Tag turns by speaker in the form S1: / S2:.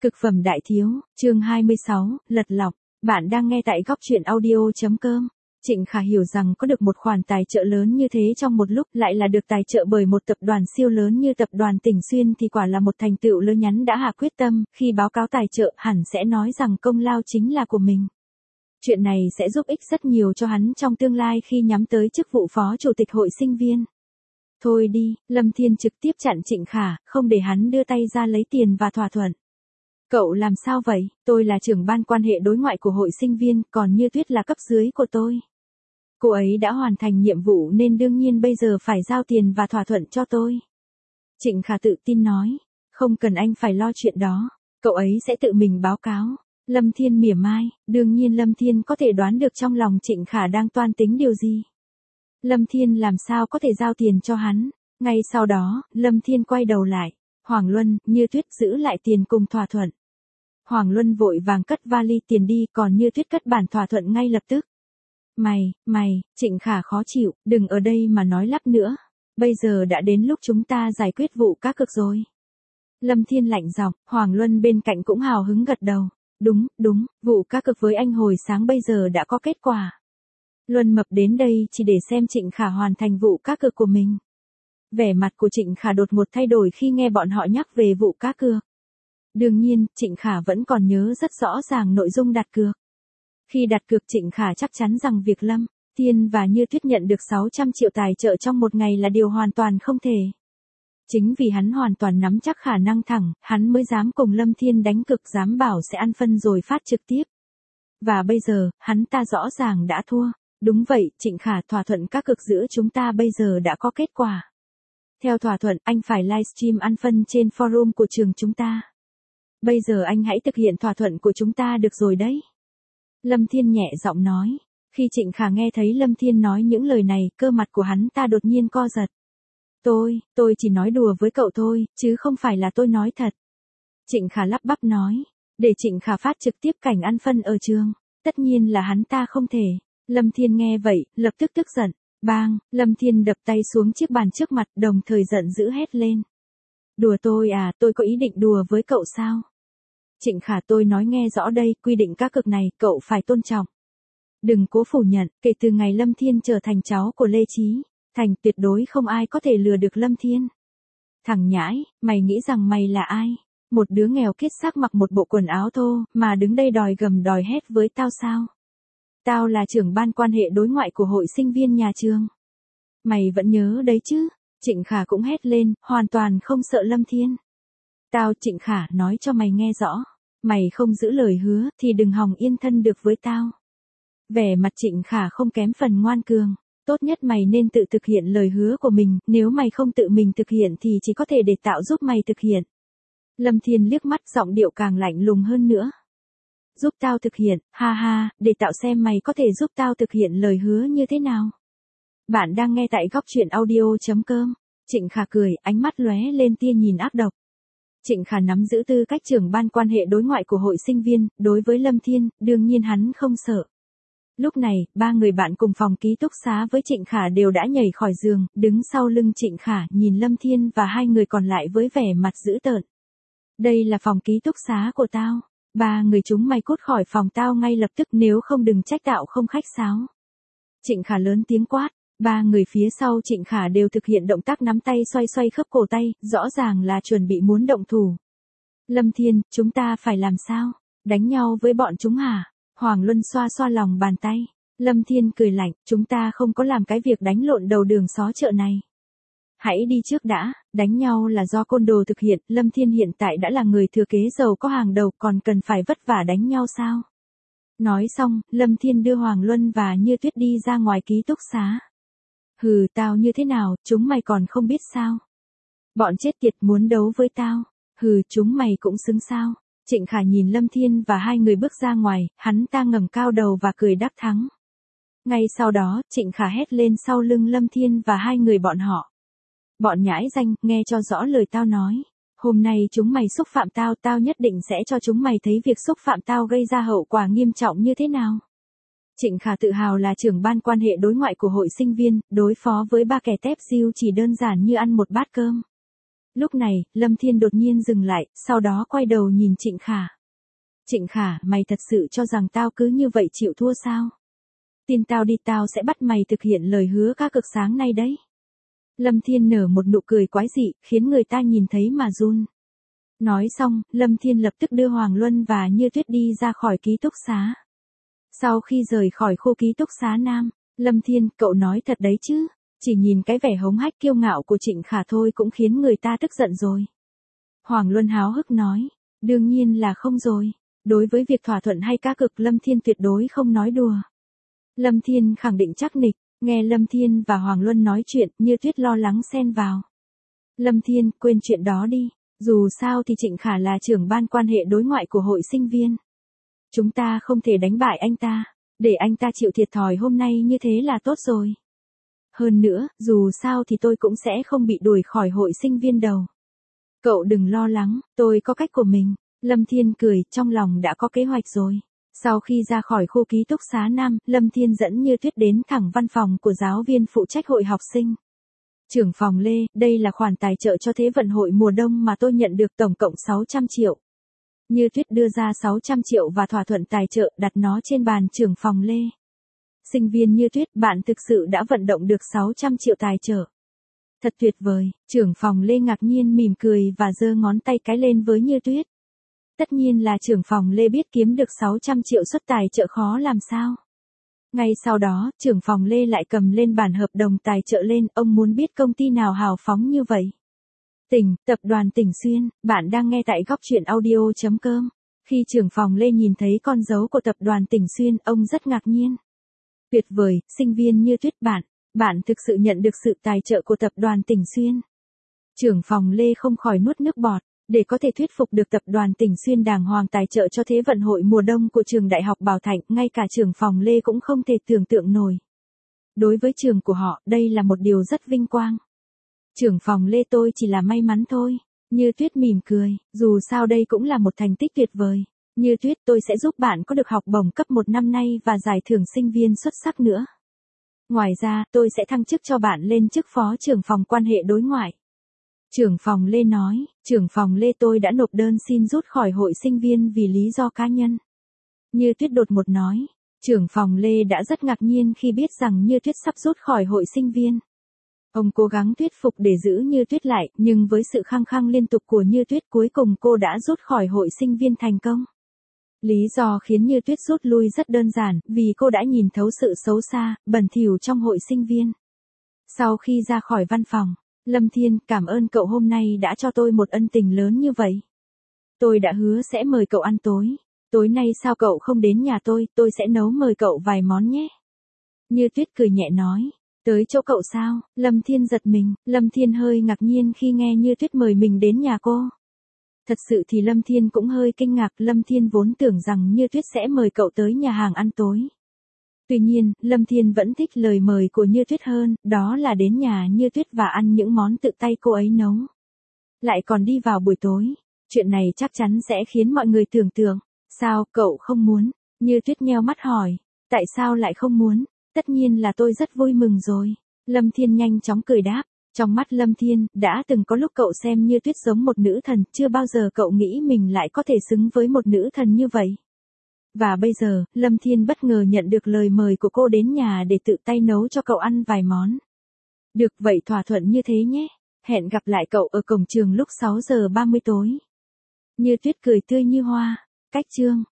S1: Cực phẩm đại thiếu, chương 26, lật lọc. Bạn đang nghe tại góc truyện audio.com. Trịnh Khả hiểu rằng có được một khoản tài trợ lớn như thế trong một lúc lại là được tài trợ bởi một tập đoàn siêu lớn như tập đoàn Tỉnh Xuyên thì quả là một thành tựu lớn nhắn đã hạ quyết tâm, khi báo cáo tài trợ hẳn sẽ nói rằng công lao chính là của mình. Chuyện này sẽ giúp ích rất nhiều cho hắn trong tương lai khi nhắm tới chức vụ phó chủ tịch hội sinh viên. Thôi đi, Lâm Thiên trực tiếp chặn Trịnh Khả, không để hắn đưa tay ra lấy tiền và thỏa thuận. Cậu làm sao vậy, tôi là trưởng ban quan hệ đối ngoại của hội sinh viên, còn Như Tuyết là cấp dưới của tôi. Cô ấy đã hoàn thành nhiệm vụ nên đương nhiên bây giờ phải giao tiền và thỏa thuận cho tôi. Trịnh Khả tự tin nói, không cần anh phải lo chuyện đó, cậu ấy sẽ tự mình báo cáo. Lâm Thiên mỉa mai, đương nhiên Lâm Thiên có thể đoán được trong lòng Trịnh Khả đang toan tính điều gì. Lâm Thiên làm sao có thể giao tiền cho hắn. Ngay sau đó, Lâm Thiên quay đầu lại. Hoàng Luân, Như Tuyết giữ lại tiền cùng thỏa thuận. Hoàng Luân vội vàng cất vali tiền đi, còn Như Tuyết cất bản thỏa thuận ngay lập tức. Mày, Trịnh Khả khó chịu, đừng ở đây mà nói lắp nữa. Bây giờ đã đến lúc chúng ta giải quyết vụ cá cược rồi. Lâm Thiên lạnh giọng, Hoàng Luân bên cạnh cũng hào hứng gật đầu. Đúng, vụ cá cược với anh hồi sáng bây giờ đã có kết quả. Luân Mập đến đây chỉ để xem Trịnh Khả hoàn thành vụ cá cược của mình. Vẻ mặt của Trịnh Khả đột ngột thay đổi khi nghe bọn họ nhắc về vụ cá cược. Đương nhiên, Trịnh Khả vẫn còn nhớ rất rõ ràng nội dung đặt cược. Khi đặt cược Trịnh Khả chắc chắn rằng việc Lâm Thiên và Như Tuyết nhận được 600 triệu tài trợ trong một ngày là điều hoàn toàn không thể. Chính vì hắn hoàn toàn nắm chắc khả năng thẳng, hắn mới dám cùng Lâm Thiên đánh cược, dám bảo sẽ ăn phân rồi phát trực tiếp. Và bây giờ, hắn ta rõ ràng đã thua. Đúng vậy, Trịnh Khả, thỏa thuận cá cược giữa chúng ta bây giờ đã có kết quả. Theo thỏa thuận, anh phải livestream ăn phân trên forum của trường chúng ta. Bây giờ anh hãy thực hiện thỏa thuận của chúng ta được rồi đấy. Lâm Thiên nhẹ giọng nói. Khi Trịnh Khả nghe thấy Lâm Thiên nói những lời này, cơ mặt của hắn ta đột nhiên co giật. Tôi chỉ nói đùa với cậu thôi, chứ không phải là tôi nói thật. Trịnh Khả lắp bắp nói. Để Trịnh Khả phát trực tiếp cảnh ăn phân ở trường. Tất nhiên là hắn ta không thể. Lâm Thiên nghe vậy, lập tức tức giận. Bang, Lâm Thiên đập tay xuống chiếc bàn trước mặt, đồng thời giận dữ hét lên. Đùa tôi à, tôi có ý định đùa với cậu sao? Trịnh Khả, tôi nói nghe rõ đây, quy định cá cược này, cậu phải tôn trọng. Đừng cố phủ nhận, kể từ ngày Lâm Thiên trở thành cháu của Lê Chí Thành, tuyệt đối không ai có thể lừa được Lâm Thiên. Thằng nhãi, mày nghĩ rằng mày là ai? Một đứa nghèo kiết xác mặc một bộ quần áo thô, mà đứng đây đòi gầm đòi hét với tao sao? Tao là trưởng ban quan hệ đối ngoại của hội sinh viên nhà trường. Mày vẫn nhớ đấy chứ? Trịnh Khả cũng hét lên, hoàn toàn không sợ Lâm Thiên. Tao, Trịnh Khả, nói cho mày nghe rõ. Mày không giữ lời hứa, thì đừng hòng yên thân được với tao. Vẻ mặt Trịnh Khả không kém phần ngoan cường. Tốt nhất mày nên tự thực hiện lời hứa của mình, nếu mày không tự mình thực hiện thì chỉ có thể để tạo giúp mày thực hiện. Lâm Thiên liếc mắt, giọng điệu càng lạnh lùng hơn nữa. Giúp tao thực hiện, ha, để tạo xem mày có thể giúp tao thực hiện lời hứa như thế nào. Bạn đang nghe tại góc truyện audio.com. Trịnh Khả cười, ánh mắt lóe lên tia nhìn ác độc. Trịnh Khả nắm giữ tư cách trưởng ban quan hệ đối ngoại của hội sinh viên, đối với Lâm Thiên, đương nhiên hắn không sợ. Lúc này, ba người bạn cùng phòng ký túc xá với Trịnh Khả đều đã nhảy khỏi giường, đứng sau lưng Trịnh Khả, nhìn Lâm Thiên và hai người còn lại với vẻ mặt dữ tợn. Đây là phòng ký túc xá của tao. Ba người chúng mày cút khỏi phòng tao ngay lập tức, nếu không đừng trách tao không khách sáo. Trịnh Khả lớn tiếng quát. Ba người phía sau Trịnh Khả đều thực hiện động tác nắm tay xoay khớp cổ tay, rõ ràng là chuẩn bị muốn động thủ. Lâm Thiên, chúng ta phải làm sao? Đánh nhau với bọn chúng hả? Hoàng Luân xoa lòng bàn tay. Lâm Thiên cười lạnh, chúng ta không có làm cái việc đánh lộn đầu đường xó chợ này. Hãy đi trước đã, đánh nhau là do côn đồ thực hiện, Lâm Thiên hiện tại đã là người thừa kế giàu có hàng đầu, còn cần phải vất vả đánh nhau sao? Nói xong, Lâm Thiên đưa Hoàng Luân và Như Tuyết đi ra ngoài ký túc xá. Hừ, tao như thế nào, chúng mày còn không biết sao? Bọn chết tiệt muốn đấu với tao. Hừ, chúng mày cũng xứng sao? Trịnh Khả nhìn Lâm Thiên và hai người bước ra ngoài, hắn ta ngẩng cao đầu và cười đắc thắng. Ngay sau đó, Trịnh Khả hét lên sau lưng Lâm Thiên và hai người bọn họ. Bọn nhãi danh, nghe cho rõ lời tao nói. Hôm nay chúng mày xúc phạm tao, tao nhất định sẽ cho chúng mày thấy việc xúc phạm tao gây ra hậu quả nghiêm trọng như thế nào. Trịnh Khả tự hào là trưởng ban quan hệ đối ngoại của hội sinh viên, đối phó với ba kẻ tép diêu chỉ đơn giản như ăn một bát cơm. Lúc này, Lâm Thiên đột nhiên dừng lại, sau đó quay đầu nhìn Trịnh Khả. Trịnh Khả, mày thật sự cho rằng tao cứ như vậy chịu thua sao? Tin tao đi, tao sẽ bắt mày thực hiện lời hứa cá cược sáng nay đấy. Lâm Thiên nở một nụ cười quái dị, khiến người ta nhìn thấy mà run. Nói xong, Lâm Thiên lập tức đưa Hoàng Luân và Như Tuyết đi ra khỏi ký túc xá. Sau khi rời khỏi khu ký túc xá nam, Lâm Thiên, cậu nói thật đấy chứ? Chỉ nhìn cái vẻ hống hách kiêu ngạo của Trịnh Khả thôi cũng khiến người ta tức giận rồi. Hoàng Luân háo hức nói, đương nhiên là không rồi. Đối với việc thỏa thuận hay cá cược Lâm Thiên tuyệt đối không nói đùa. Lâm Thiên khẳng định chắc nịch, nghe Lâm Thiên và Hoàng Luân nói chuyện, Như Tuyết lo lắng xen vào. Lâm Thiên, quên chuyện đó đi, dù sao thì Trịnh Khả là trưởng ban quan hệ đối ngoại của hội sinh viên. Chúng ta không thể đánh bại anh ta, để anh ta chịu thiệt thòi hôm nay như thế là tốt rồi. Hơn nữa, dù sao thì tôi cũng sẽ không bị đuổi khỏi hội sinh viên đâu. Cậu đừng lo lắng, tôi có cách của mình. Lâm Thiên cười, trong lòng đã có kế hoạch rồi. Sau khi ra khỏi khu ký túc xá nam, Lâm Thiên dẫn Như Tuyết đến thẳng văn phòng của giáo viên phụ trách hội học sinh. Trưởng phòng Lê, đây là khoản tài trợ cho Thế vận hội mùa đông mà tôi nhận được tổng cộng 600 triệu. Như Tuyết đưa ra 600 triệu và thỏa thuận tài trợ, đặt nó trên bàn trưởng phòng Lê. Sinh viên Như Tuyết, bạn thực sự đã vận động được 600 triệu tài trợ. Thật tuyệt vời, trưởng phòng Lê ngạc nhiên mỉm cười và giơ ngón tay cái lên với Như Tuyết. Tất nhiên là trưởng phòng Lê biết kiếm được 600 triệu suất tài trợ khó làm sao. Ngay sau đó, trưởng phòng Lê lại cầm lên bản hợp đồng tài trợ lên, ông muốn biết công ty nào hào phóng như vậy. Tập đoàn Tỉnh Xuyên, bạn đang nghe tại góc truyện audio.com. Khi trưởng phòng Lê nhìn thấy con dấu của tập đoàn Tỉnh Xuyên, ông rất ngạc nhiên. Tuyệt vời, sinh viên Như Tuyết bạn thực sự nhận được sự tài trợ của tập đoàn Tỉnh Xuyên. Trưởng phòng Lê không khỏi nuốt nước bọt, để có thể thuyết phục được tập đoàn Tỉnh Xuyên đàng hoàng tài trợ cho Thế vận hội mùa đông của trường Đại học Bảo Thạnh, ngay cả trưởng phòng Lê cũng không thể tưởng tượng nổi. Đối với trường của họ, đây là một điều rất vinh quang. Trưởng phòng Lê, tôi chỉ là may mắn thôi. Như Tuyết mỉm cười, dù sao đây cũng là một thành tích tuyệt vời. Như Tuyết, tôi sẽ giúp bạn có được học bổng cấp 1 năm nay và giải thưởng sinh viên xuất sắc nữa. Ngoài ra, tôi sẽ thăng chức cho bạn lên chức phó trưởng phòng quan hệ đối ngoại. Trưởng phòng Lê nói, trưởng phòng Lê, tôi đã nộp đơn xin rút khỏi hội sinh viên vì lý do cá nhân. Như Tuyết đột ngột nói, trưởng phòng Lê đã rất ngạc nhiên khi biết rằng Như Tuyết sắp rút khỏi hội sinh viên. Ông cố gắng thuyết phục để giữ Như Tuyết lại, nhưng với sự khăng khăng liên tục của Như Tuyết, cuối cùng cô đã rút khỏi hội sinh viên thành công. Lý do khiến Như Tuyết rút lui rất đơn giản, vì cô đã nhìn thấu sự xấu xa, bẩn thỉu trong hội sinh viên. Sau khi ra khỏi văn phòng, Lâm Thiên, cảm ơn cậu hôm nay đã cho tôi một ân tình lớn như vậy. Tôi đã hứa sẽ mời cậu ăn tối. Tối nay sao cậu không đến nhà tôi sẽ nấu mời cậu vài món nhé. Như Tuyết cười nhẹ nói, tới chỗ cậu sao? Lâm Thiên giật mình, Lâm Thiên hơi ngạc nhiên khi nghe Như Tuyết mời mình đến nhà cô. Thật sự thì Lâm Thiên cũng hơi kinh ngạc, Lâm Thiên vốn tưởng rằng Như Tuyết sẽ mời cậu tới nhà hàng ăn tối. Tuy nhiên, Lâm Thiên vẫn thích lời mời của Như Tuyết hơn, đó là đến nhà Như Tuyết và ăn những món tự tay cô ấy nấu. Lại còn đi vào buổi tối. Chuyện này chắc chắn sẽ khiến mọi người tưởng tượng. Sao, cậu không muốn? Như Tuyết nheo mắt hỏi. Tại sao lại không muốn? Tất nhiên là tôi rất vui mừng rồi. Lâm Thiên nhanh chóng cười đáp. Trong mắt Lâm Thiên, đã từng có lúc cậu xem Như Tuyết giống một nữ thần, chưa bao giờ cậu nghĩ mình lại có thể xứng với một nữ thần như vậy. Và bây giờ, Lâm Thiên bất ngờ nhận được lời mời của cô đến nhà để tự tay nấu cho cậu ăn vài món. Được, vậy thỏa thuận như thế nhé. Hẹn gặp lại cậu ở cổng trường lúc 6:30 tối. Như Tuyết cười tươi như hoa. Cách chương